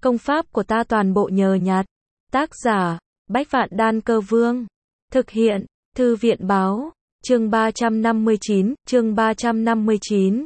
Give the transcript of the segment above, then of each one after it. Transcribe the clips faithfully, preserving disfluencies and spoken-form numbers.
Công pháp của ta toàn bộ nhờ nhặt. Tác giả, Bách Vạn Đan Cơ Vương. Thực hiện, Thư viện Báo. Chương ba trăm năm mươi chín, chương ba trăm năm mươi chín.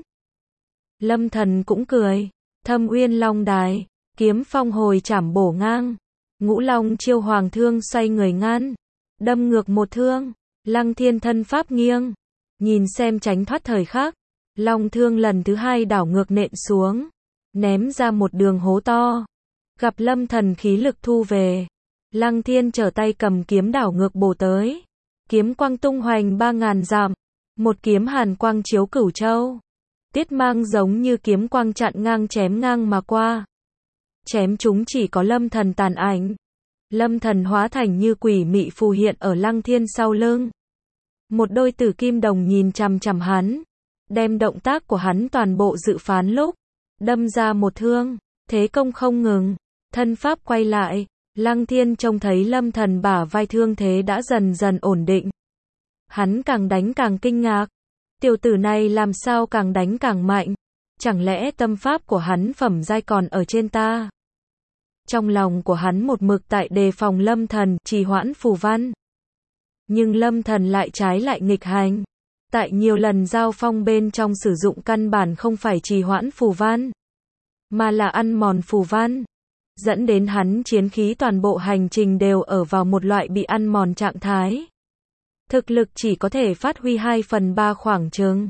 Lâm Thần cũng cười. Thâm Uyên Long Đài, kiếm phong hồi chảm bổ ngang. Ngũ Long Chiêu Hoàng thương xoay người ngăn. Đâm ngược một thương. Lăng Thiên thân pháp nghiêng. Nhìn xem tránh thoát thời khắc. Long thương lần thứ hai đảo ngược nện xuống. Ném ra một đường hố to. Gặp Lâm Thần khí lực thu về. Lăng Thiên trở tay cầm kiếm đảo ngược bổ tới. Kiếm quang tung hoành ba ngàn dặm. Một kiếm hàn quang chiếu cửu châu. Tiết mang giống như kiếm quang chặn ngang chém ngang mà qua. Chém chúng chỉ có Lâm Thần tàn ảnh. Lâm Thần hóa thành như quỷ mị phù hiện ở Lăng Thiên sau lưng. Một đôi tử kim đồng nhìn chằm chằm hắn. Đem động tác của hắn toàn bộ dự phán lúc. Đâm ra một thương. Thế công không ngừng. Thân pháp quay lại. Lăng Thiên trông thấy Lâm Thần bả vai thương thế đã dần dần ổn định. Hắn càng đánh càng kinh ngạc. Tiểu tử này làm sao càng đánh càng mạnh. Chẳng lẽ tâm pháp của hắn phẩm giai còn ở trên ta? Trong lòng của hắn một mực tại đề phòng Lâm Thần, trì hoãn phù văn. Nhưng Lâm Thần lại trái lại nghịch hành. Tại nhiều lần giao phong bên trong sử dụng căn bản không phải trì hoãn phù văn, mà là ăn mòn phù văn. Dẫn đến hắn chiến khí toàn bộ hành trình đều ở vào một loại bị ăn mòn trạng thái. Thực lực chỉ có thể phát huy hai phần ba khoảng chừng.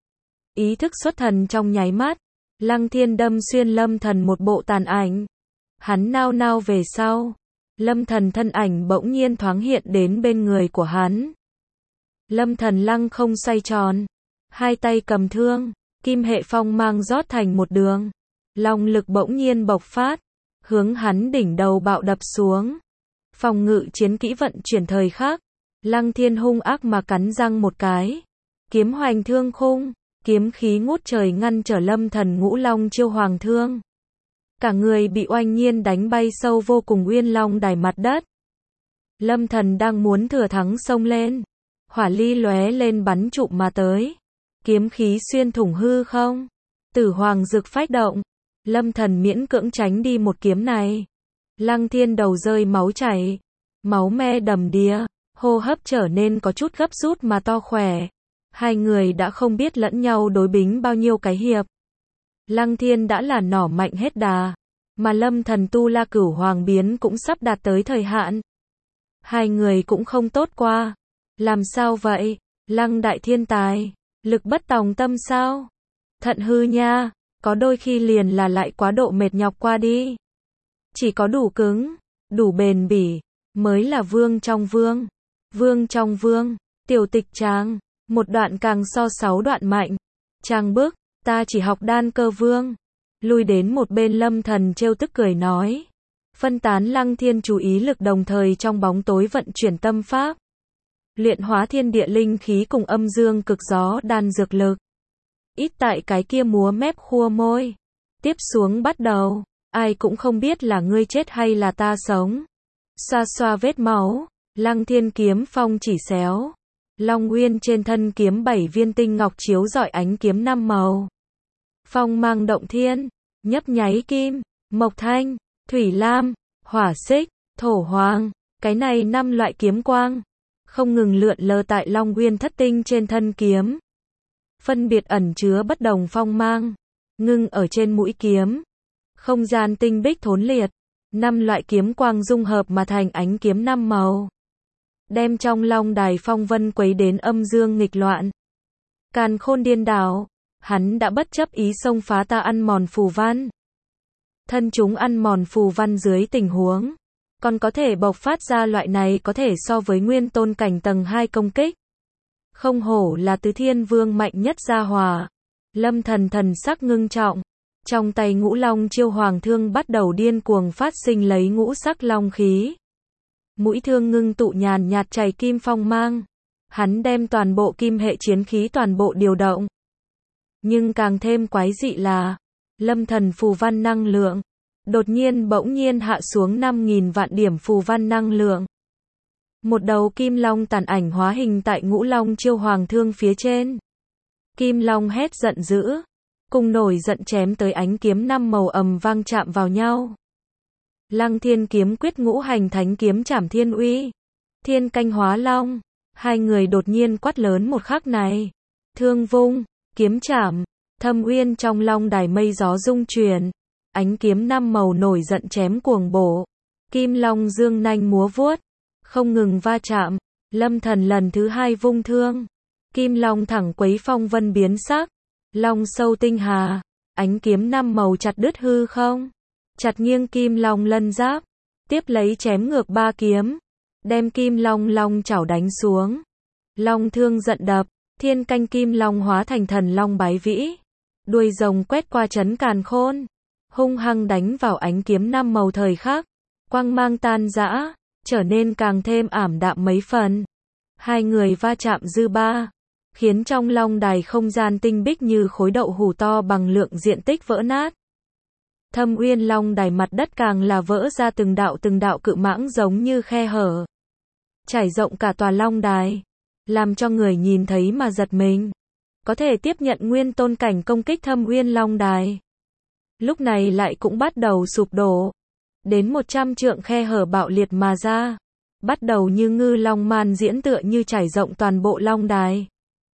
Ý thức xuất thần trong nháy mắt. Lăng Thiên đâm xuyên Lâm Thần một bộ tàn ảnh. Hắn nao nao về sau. Lâm Thần thân ảnh bỗng nhiên thoáng hiện đến bên người của hắn. Lâm Thần lăng không xoay tròn. Hai tay cầm thương. Kim hệ phong mang rót thành một đường. Long lực bỗng nhiên bộc phát. Hướng hắn đỉnh đầu bạo đập xuống. Phòng ngự chiến kỹ vận chuyển thời khắc. Lăng Thiên hung ác mà cắn răng một cái. Kiếm hoành thương khung. Kiếm khí ngút trời ngăn trở Lâm Thần Ngũ Long Chiêu Hoàng thương. Cả người bị oanh nhiên đánh bay sâu vô cùng Uyên Long Đài mặt đất. Lâm Thần đang muốn thừa thắng xông lên. Hỏa ly lóe lên bắn trụ mà tới. Kiếm khí xuyên thủng hư không. Tử Hoàng Dực phách động. Lâm Thần miễn cưỡng tránh đi một kiếm này. Lăng Thiên đầu rơi máu chảy. Máu me đầm đìa. Hô hấp trở nên có chút gấp rút mà to khỏe. Hai người đã không biết lẫn nhau đối bính bao nhiêu cái hiệp. Lăng Thiên đã là nỏ mạnh hết đà. Mà Lâm Thần tu La Cửu Hoàng biến cũng sắp đạt tới thời hạn. Hai người cũng không tốt qua. Làm sao vậy? Lăng đại thiên tài. Lực bất tòng tâm sao? Thận hư nha. Có đôi khi liền là lại quá độ mệt nhọc qua đi. Chỉ có đủ cứng, đủ bền bỉ, mới là vương trong vương. Vương trong vương, tiểu tịch trang, một đoạn càng so sáu đoạn mạnh. Trang bức, ta chỉ học đan cơ vương. Lui đến một bên Lâm Thần trêu tức cười nói. Phân tán Lăng Thiên chú ý lực đồng thời trong bóng tối vận chuyển tâm pháp. Luyện hóa thiên địa linh khí cùng âm dương cực gió đan dược lực. Ít tại cái kia múa mép khua môi. Tiếp xuống bắt đầu. Ai cũng không biết là ngươi chết hay là ta sống. Xoa xoa vết máu. Lăng Thiên kiếm phong chỉ xéo. Long Uyên trên thân kiếm bảy viên tinh ngọc chiếu rọi ánh kiếm năm màu. Phong mang động thiên. Nhấp nháy kim. Mộc thanh. Thủy lam. Hỏa xích. Thổ hoàng. Cái này năm loại kiếm quang. Không ngừng lượn lờ tại Long Uyên thất tinh trên thân kiếm. Phân biệt ẩn chứa bất đồng phong mang. Ngưng ở trên mũi kiếm. Không gian tinh bích thốn liệt. Năm loại kiếm quang dung hợp mà thành ánh kiếm năm màu. Đem trong Long Đài phong vân quấy đến âm dương nghịch loạn. Càn khôn điên đảo. Hắn đã bất chấp ý xông phá ta ăn mòn phù văn. Thân chúng ăn mòn phù văn dưới tình huống. Còn có thể bộc phát ra loại này có thể so với nguyên tôn cảnh tầng hai công kích. Không hổ là tứ thiên vương mạnh nhất gia hòa. Lâm Thần thần sắc ngưng trọng. Trong tay Ngũ Long Chiêu Hoàng thương bắt đầu điên cuồng phát sinh lấy ngũ sắc long khí. Mũi thương ngưng tụ nhàn nhạt chảy kim phong mang. Hắn đem toàn bộ kim hệ chiến khí toàn bộ điều động. Nhưng càng thêm quái dị là Lâm Thần phù văn năng lượng đột nhiên bỗng nhiên hạ xuống năm nghìn vạn điểm phù văn năng lượng. Một đầu kim long tàn ảnh hóa hình tại Ngũ Long Chiêu Hoàng thương phía trên. Kim long hét giận dữ, cùng nổi giận chém tới ánh kiếm năm màu ầm vang chạm vào nhau. Lăng Thiên kiếm quyết ngũ hành thánh kiếm trảm thiên uy. Thiên canh hóa long. Hai người đột nhiên quát lớn một khắc này. Thương vung, kiếm chảm, thâm uyên trong long đài mây gió rung chuyển. Ánh kiếm năm màu nổi giận chém cuồng bổ. Kim long dương nanh múa vuốt, không ngừng va chạm. Lâm Thần lần thứ hai vung thương. Kim long thẳng quấy phong vân biến sắc. Long sâu tinh hà, ánh kiếm năm màu chặt đứt hư không. Chặt nghiêng kim long lân giáp, tiếp lấy chém ngược ba kiếm, đem kim long long chảo đánh xuống. Long thương giận đập, thiên canh kim long hóa thành thần long bái vĩ. Đuôi rồng quét qua chấn càn khôn, hung hăng đánh vào ánh kiếm năm màu thời khắc. Quang mang tan rã, trở nên càng thêm ảm đạm mấy phần. Hai người va chạm dư ba, khiến trong long đài không gian tinh bích như khối đậu hủ to bằng lượng diện tích vỡ nát. Thâm uyên long đài mặt đất càng là vỡ ra từng đạo từng đạo cự mãng giống như khe hở, trải rộng cả tòa long đài, làm cho người nhìn thấy mà giật mình. Có thể tiếp nhận nguyên tôn cảnh công kích thâm uyên long đài, lúc này lại cũng bắt đầu sụp đổ. Đến một trăm trượng khe hở bạo liệt mà ra, bắt đầu như ngư long man diễn tựa như trải rộng toàn bộ long đài.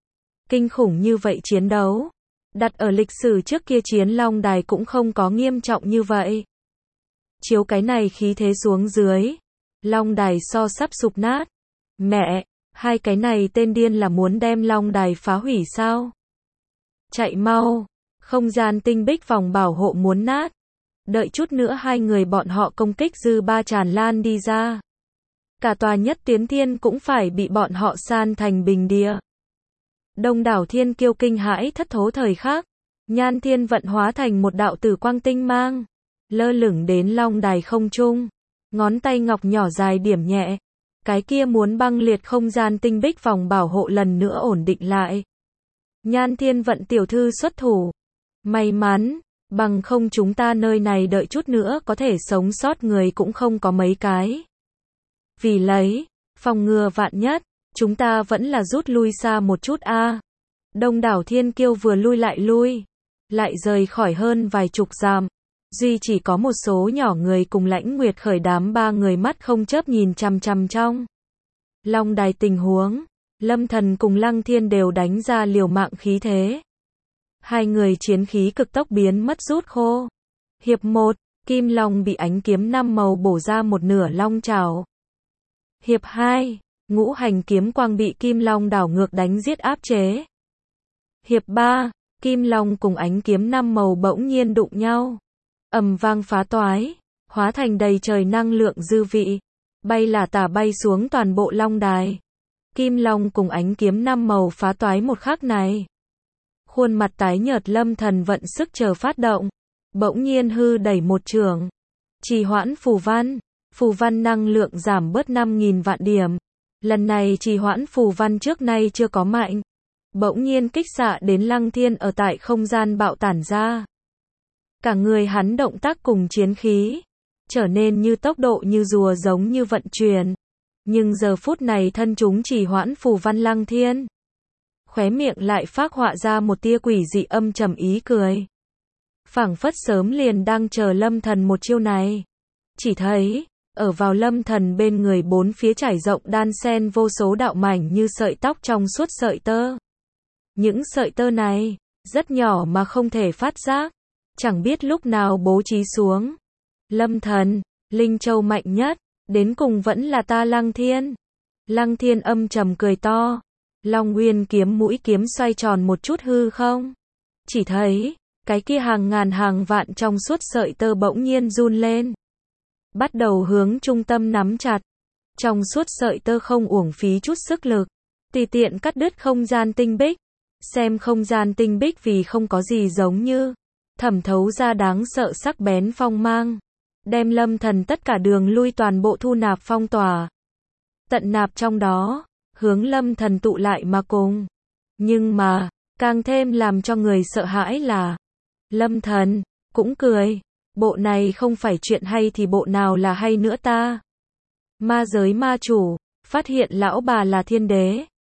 Kinh khủng như vậy chiến đấu, đặt ở lịch sử trước kia chiến long đài cũng không có nghiêm trọng như vậy. Chiếu cái này khí thế xuống dưới, long đài so sắp sụp nát. Mẹ, hai cái này tên điên là muốn đem long đài phá hủy sao? Chạy mau, không gian tinh bích vòng bảo hộ muốn nát. Đợi chút nữa hai người bọn họ công kích dư ba tràn lan đi ra. Cả tòa nhất tiến thiên cũng phải bị bọn họ san thành bình địa. Đông đảo thiên kiêu kinh hãi thất thố thời khắc. Nhan thiên vận hóa thành một đạo tử quang tinh mang, lơ lửng đến long đài không trung. Ngón tay ngọc nhỏ dài điểm nhẹ. Cái kia muốn băng liệt không gian tinh bích vòng bảo hộ lần nữa ổn định lại. Nhan thiên vận tiểu thư xuất thủ. May mắn, bằng không chúng ta nơi này đợi chút nữa có thể sống sót người cũng không có mấy cái. Vì lấy, phòng ngừa vạn nhất, chúng ta vẫn là rút lui xa một chút a. À. Đông đảo thiên kiêu vừa lui lại lui, lại rời khỏi hơn vài chục dặm. Duy chỉ có một số nhỏ người cùng Lãnh Nguyệt Khởi đám ba người mắt không chớp nhìn chằm chằm trong long đài tình huống. Lâm Thần cùng Lăng Thiên đều đánh ra liều mạng khí thế. Hai người chiến khí cực tốc biến mất rút khô. Hiệp một, Kim Long bị ánh kiếm năm màu bổ ra một nửa long chảo. Hiệp hai, ngũ hành kiếm quang bị Kim Long đảo ngược đánh giết áp chế. Hiệp ba, Kim Long cùng ánh kiếm năm màu bỗng nhiên đụng nhau. Ầm vang phá toái, hóa thành đầy trời năng lượng dư vị, bay là tả bay xuống toàn bộ long đài. Kim Long cùng ánh kiếm năm màu phá toái một khắc này. Khuôn mặt tái nhợt Lâm Thần vận sức chờ phát động, bỗng nhiên hư đẩy một trường. Trì hoãn phù văn, phù văn năng lượng giảm bớt năm nghìn vạn điểm. Lần này trì hoãn phù văn trước nay chưa có mạnh. Bỗng nhiên kích xạ đến Lăng Thiên ở tại không gian bạo tản ra. Cả người hắn động tác cùng chiến khí, trở nên như tốc độ như rùa giống như vận chuyển. Nhưng giờ phút này thân chúng chỉ hoãn phù văn Lăng Thiên. Khóe miệng lại phác họa ra một tia quỷ dị âm trầm ý cười. Phảng phất sớm liền đang chờ Lâm Thần một chiêu này. Chỉ thấy, ở vào Lâm Thần bên người bốn phía trải rộng đan sen vô số đạo mảnh như sợi tóc trong suốt sợi tơ. Những sợi tơ này, rất nhỏ mà không thể phát giác. Chẳng biết lúc nào bố trí xuống. Lâm Thần, Linh Châu mạnh nhất, đến cùng vẫn là ta Lăng Thiên. Lăng Thiên âm trầm cười to. Long Nguyên kiếm mũi kiếm xoay tròn một chút hư không. Chỉ thấy, cái kia hàng ngàn hàng vạn trong suốt sợi tơ bỗng nhiên run lên. Bắt đầu hướng trung tâm nắm chặt. Trong suốt sợi tơ không uổng phí chút sức lực. Tùy tiện cắt đứt không gian tinh bích. Xem không gian tinh bích vì không có gì giống như thẩm thấu ra đáng sợ sắc bén phong mang. Đem Lâm Thần tất cả đường lui toàn bộ thu nạp phong tỏa. Tận nạp trong đó, hướng Lâm Thần tụ lại mà cùng. Nhưng mà, càng thêm làm cho người sợ hãi là Lâm Thần cũng cười. Bộ này không phải chuyện hay thì bộ nào là hay nữa ta. Ma giới ma chủ, phát hiện lão bà là thiên đế.